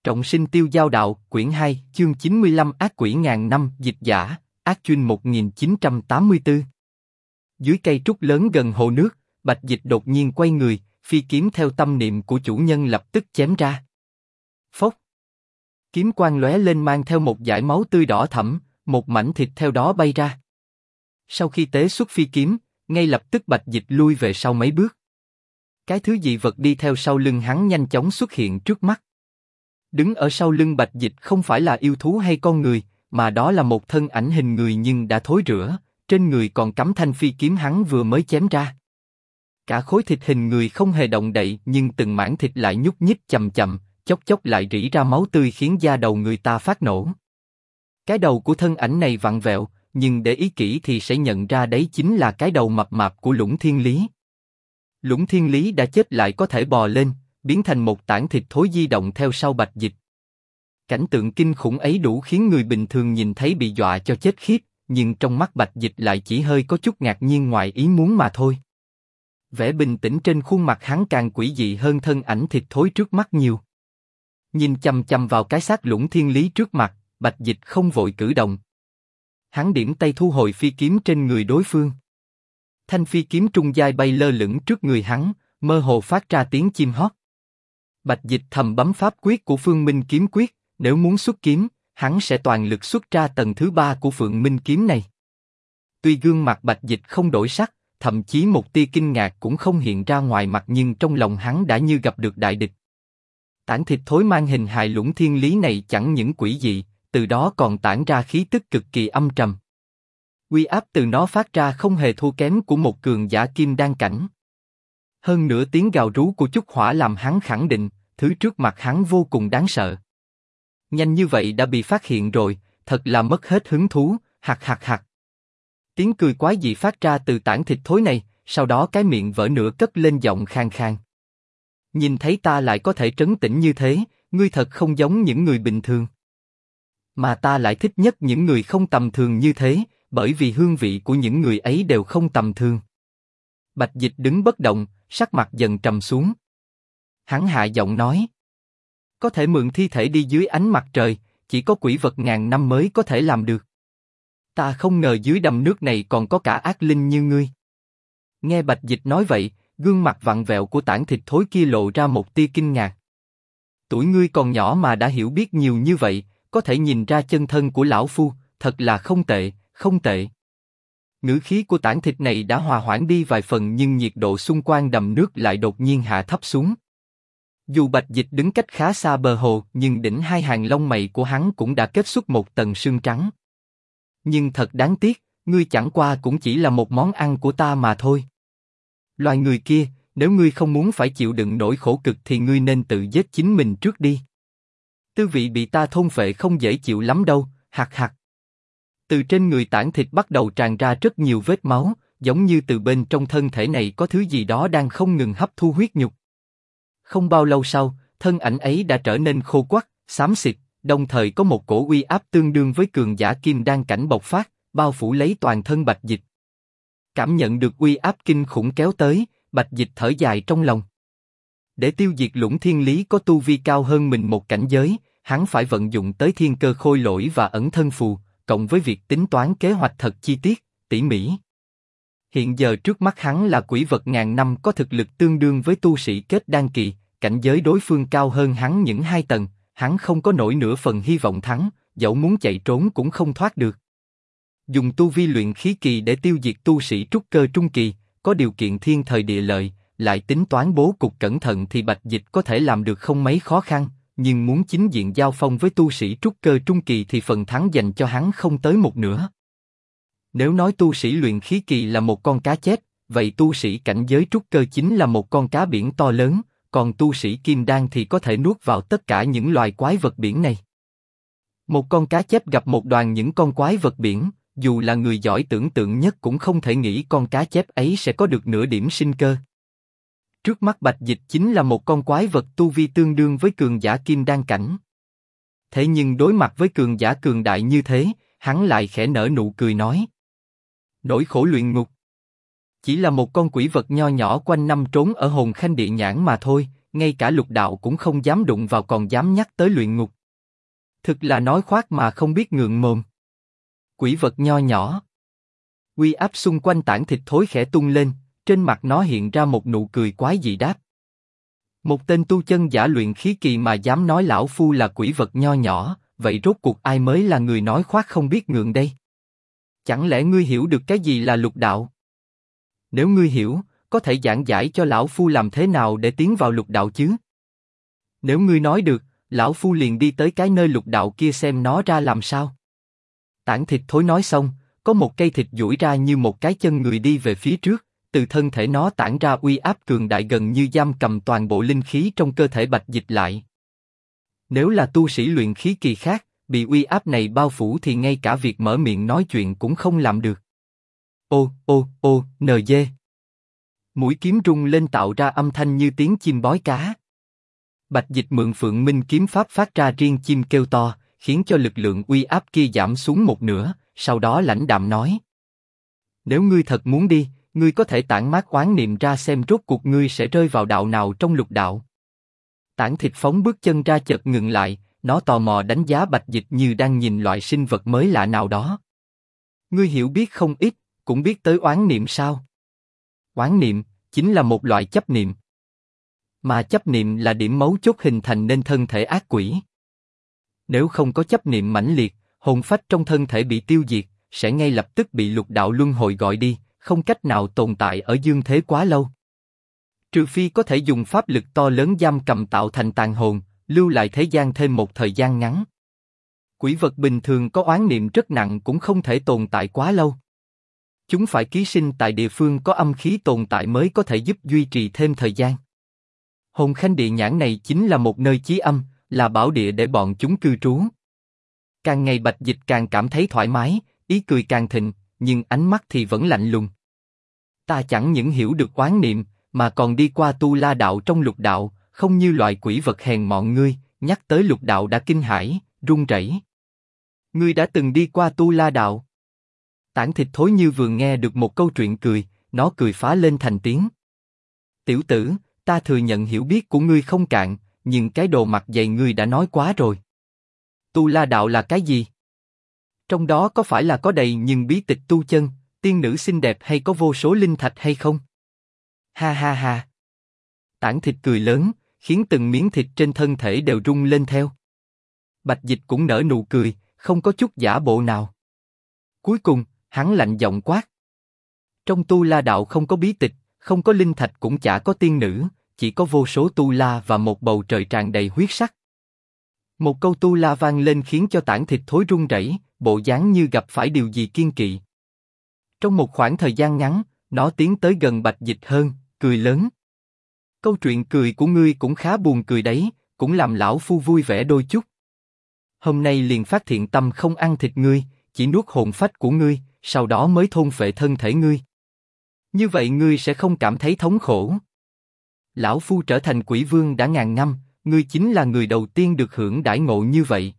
Trọng sinh tiêu giao đạo, quyển 2, chương 95 ác quỷ ngàn năm, dịch giả, ác chuyên 1984. Dưới cây trúc lớn gần hồ nước, Bạch Dịch đột nhiên quay người, phi kiếm theo tâm niệm của chủ nhân lập tức chém ra. Phốc! Kiếm quang lóe lên mang theo một dải máu tươi đỏ thẫm, một mảnh thịt theo đó bay ra. Sau khi tế xuất phi kiếm, ngay lập tức Bạch Dịch lui về sau mấy bước. Cái thứ dị vật đi theo sau lưng hắn nhanh chóng xuất hiện trước mắt. Đứng ở sau lưng Bạch Dịch không phải là yêu thú hay con người, mà đó là một thân ảnh hình người nhưng đã thối rữa, trên người còn cắm thanh phi kiếm hắn vừa mới chém ra. Cả khối thịt hình người không hề động đậy nhưng từng mảng thịt lại nhúc nhích chậm chậm, chốc chốc lại rỉ ra máu tươi khiến da đầu người ta phát nổ. Cái đầu của thân ảnh này vặn vẹo, nhưng để ý kỹ thì sẽ nhận ra đấy chính là cái đầu mập mạp của Lũng Thiên Lý. Lũng Thiên Lý đã chết lại có thể bò lên, biến thành một tảng thịt thối di động theo sau Bạch Dịch. Cảnh tượng kinh khủng ấy đủ khiến người bình thường nhìn thấy bị dọa cho chết khiếp, nhưng trong mắt Bạch Dịch lại chỉ hơi có chút ngạc nhiên ngoài ý muốn mà thôi. Vẻ bình tĩnh trên khuôn mặt hắn càng quỷ dị hơn thân ảnh thịt thối trước mắt nhiều. Nhìn chằm chằm vào cái xác Lũng Thiên Lý trước mặt, Bạch Dịch không vội cử động. Hắn điểm tay thu hồi phi kiếm trên người đối phương. Thanh phi kiếm trung giai bay lơ lửng trước người hắn, mơ hồ phát ra tiếng chim hót. Bạch Dịch thầm bấm pháp quyết của Phương Minh kiếm quyết, nếu muốn xuất kiếm, hắn sẽ toàn lực xuất ra tầng thứ 3 của Phượng Minh kiếm này. Tuy gương mặt Bạch Dịch không đổi sắc, thậm chí một tia kinh ngạc cũng không hiện ra ngoài mặt, nhưng trong lòng hắn đã như gặp được đại địch. Tảng thịt thối mang hình hài Lũng Thiên Lý này chẳng những quỷ dị, từ đó còn tản ra khí tức cực kỳ âm trầm. Uy áp từ nó phát ra không hề thua kém của một cường giả kim đan cảnh. Hơn nữa tiếng gào rú của Chúc Hỏa làm hắn khẳng định, thứ trước mặt hắn vô cùng đáng sợ. Nhanh như vậy đã bị phát hiện rồi, thật là mất hết hứng thú, hạc hạc hạc. Tiếng cười quái dị phát ra từ tảng thịt thối này, sau đó cái miệng vỡ nửa cất lên giọng khàn khàn. Nhìn thấy ta lại có thể trấn tĩnh như thế, ngươi thật không giống những người bình thường. Mà ta lại thích nhất những người không tầm thường như thế, bởi vì hương vị của những người ấy đều không tầm thường. Bạch Dịch đứng bất động, sắc mặt dần trầm xuống. Hắn hạ giọng nói: có thể mượn thi thể đi dưới ánh mặt trời, chỉ có quỷ vật ngàn năm mới có thể làm được. Ta không ngờ dưới đầm nước này còn có cả ác linh như ngươi. Nghe Bạch Dịch nói vậy, gương mặt vặn vẹo của tảng thịt thối kia lộ ra một tia kinh ngạc. Tuổi ngươi còn nhỏ mà đã hiểu biết nhiều như vậy, có thể nhìn ra chân thân của lão phu, thật là không tệ, không tệ. Ngữ khí của tảng thịt này đã hòa hoãn đi vài phần, nhưng nhiệt độ xung quanh đầm nước lại đột nhiên hạ thấp xuống. Dù Bạch Dịch đứng cách khá xa bờ hồ, nhưng đỉnh hai hàng lông mày của hắn cũng đã kết xuất một tầng sương trắng. Nhưng thật đáng tiếc, ngươi chẳng qua cũng chỉ là một món ăn của ta mà thôi. Loài người kia, nếu ngươi không muốn phải chịu đựng nỗi khổ cực thì ngươi nên tự giết chính mình trước đi. Tư vị bị ta thôn phệ không dễ chịu lắm đâu, hạc hạc. Từ trên người tảng thịt bắt đầu tràn ra rất nhiều vết máu, giống như từ bên trong thân thể này có thứ gì đó đang không ngừng hấp thu huyết nhục. Không bao lâu sau, thân ảnh ấy đã trở nên khô quắt, xám xịt, đồng thời có một cổ uy áp tương đương với cường giả kim đan cảnh bộc phát, bao phủ lấy toàn thân Bạch Dịch. Cảm nhận được uy áp kinh khủng kéo tới, Bạch Dịch thở dài trong lòng. Để tiêu diệt Lũng Thiên Lý có tu vi cao hơn mình một cảnh giới, hắn phải vận dụng tới thiên cơ khôi lỗi và ẩn thân phù, cộng với việc tính toán kế hoạch thật chi tiết, tỉ mỉ. Hiện giờ trước mắt hắn là quỷ vật ngàn năm có thực lực tương đương với tu sĩ kết đan kỳ, cảnh giới đối phương cao hơn hắn những 2 tầng, hắn không có nổi nửa phần hy vọng thắng, dẫu muốn chạy trốn cũng không thoát được. Dùng tu vi luyện khí kỳ để tiêu diệt tu sĩ trúc cơ trung kỳ, có điều kiện thiên thời địa lợi, lại tính toán bố cục cẩn thận thì Bạch Dịch có thể làm được không mấy khó khăn, nhưng muốn chính diện giao phong với tu sĩ trúc cơ trung kỳ thì phần thắng dành cho hắn không tới một nửa. Nếu nói tu sĩ luyện khí kỳ là một con cá chép, vậy tu sĩ cảnh giới trúc cơ chính là một con cá biển to lớn, còn tu sĩ kim đan thì có thể nuốt vào tất cả những loài quái vật biển này. Một con cá chép gặp một đoàn những con quái vật biển, dù là người giỏi tưởng tượng nhất cũng không thể nghĩ con cá chép ấy sẽ có được nửa điểm sinh cơ. Trước mắt Bạch Dịch chính là một con quái vật tu vi tương đương với cường giả kim đan cảnh. Thế nhưng đối mặt với cường giả cường đại như thế, hắn lại khẽ nở nụ cười nói: nỗi khổ luyện ngục. Chỉ là một con quỷ vật nho nhỏ quanh năm trốn ở hồn khanh địa nhãn mà thôi, ngay cả lục đạo cũng không dám đụng vào còn dám nhắc tới luyện ngục. Thực là nói khoác mà không biết ngượng mồm. Quỷ vật nho nhỏ. Uy áp xung quanh tảng thịt thối khẽ tung lên, trên mặt nó hiện ra một nụ cười quái dị đáp. Một tên tu chân giả luyện khí kỳ mà dám nói lão phu là quỷ vật nho nhỏ, vậy rốt cuộc ai mới là người nói khoác không biết ngượng đây? Chẳng lẽ ngươi hiểu được cái gì là lục đạo? Nếu ngươi hiểu, có thể giảng giải cho lão phu làm thế nào để tiến vào lục đạo chứ? Nếu ngươi nói được, lão phu liền đi tới cái nơi lục đạo kia xem nó ra làm sao. Tảng thịt thối nói xong, có một cây thịt duỗi ra như một cái chân người đi về phía trước, từ thân thể nó tản ra uy áp cường đại gần như giam cầm toàn bộ linh khí trong cơ thể Bạch Dịch lại. Nếu là tu sĩ luyện khí kỳ khác, bị uy áp này bao phủ thì ngay cả việc mở miệng nói chuyện cũng không làm được. Ô, NG. Mũi kiếm rung lên tạo ra âm thanh như tiếng chim bói cá. Bạch Dịch mượn Phượng Minh kiếm pháp phát ra riêng chim kêu to, khiến cho lực lượng uy áp kia giảm xuống một nửa, sau đó lãnh đạm nói. Nếu ngươi thật muốn đi, ngươi có thể tản mát oán niệm ra xem rốt cuộc ngươi sẽ rơi vào đạo nào trong lục đạo. Tảng thịt phóng bước chân ra chợt ngừng lại, nó tò mò đánh giá Bạch Dịch như đang nhìn loại sinh vật mới lạ nào đó. Ngươi hiểu biết không ít, cũng biết tới oán niệm sao? Oán niệm chính là một loại chấp niệm. Mà chấp niệm là điểm mấu chốt hình thành nên thân thể ác quỷ. Nếu không có chấp niệm mãnh liệt, hồn phách trong thân thể bị tiêu diệt, sẽ ngay lập tức bị lục đạo luân hồi gọi đi, không cách nào tồn tại ở dương thế quá lâu. Trừ phi có thể dùng pháp lực to lớn giam cầm tạo thành tàn hồn, lưu lại thế gian thêm một thời gian ngắn. Quỷ vật bình thường có oán niệm rất nặng cũng không thể tồn tại quá lâu. Chúng phải ký sinh tại địa phương có âm khí tồn tại mới có thể giúp duy trì thêm thời gian. Hồn Khanh Địa Nhãn này chính là một nơi chí âm, là bảo địa để bọn chúng cư trú. Càng ngày Bạch Dịch càng cảm thấy thoải mái, ý cười càng thịnh, nhưng ánh mắt thì vẫn lạnh lùng. Ta chẳng những hiểu được oán niệm, mà còn đi qua tu la đạo trong lục đạo, không như loại quỷ vật hèn mọn ngươi, nhắc tới lục đạo đã kinh hãi, run rẩy. Ngươi đã từng đi qua tu la đạo? Tảng thịt thối như vừa nghe được một câu chuyện cười, nó cười phá lên thành tiếng. Tiểu tử, ta thừa nhận hiểu biết của ngươi không cạn, nhưng cái đồ mặt dày ngươi đã nói quá rồi. Tu la đạo là cái gì? Trong đó có phải là có đầy những bí tịch tu chân, tiên nữ xinh đẹp hay có vô số linh thạch hay không? Ha ha ha. Tảng thịt cười lớn, khiến từng miếng thịt trên thân thể đều rung lên theo. Bạch Dịch cũng nở nụ cười, không có chút giả bộ nào. Cuối cùng, hắn lạnh giọng quát. Trong tu la đạo không có bí tịch, không có linh thạch cũng chả có tiên nữ, chỉ có vô số tu la và một bầu trời tràn đầy huyết sắc. Một câu tu la vang lên khiến cho tảng thịt thối run rẩy, bộ dáng như gặp phải điều gì kiêng kỵ. Trong một khoảng thời gian ngắn, nó tiến tới gần Bạch Dịch hơn, cười lớn. Câu chuyện cười của ngươi cũng khá buồn cười đấy, cũng làm lão phu vui vẻ đôi chút. Hôm nay liền phát thiện tâm không ăn thịt ngươi, chỉ nuốt hồn phách của ngươi, sau đó mới thôn phệ thân thể ngươi. Như vậy ngươi sẽ không cảm thấy thống khổ. Lão phu trở thành quỷ vương đã ngàn năm, ngươi chính là người đầu tiên được hưởng đãi ngộ như vậy.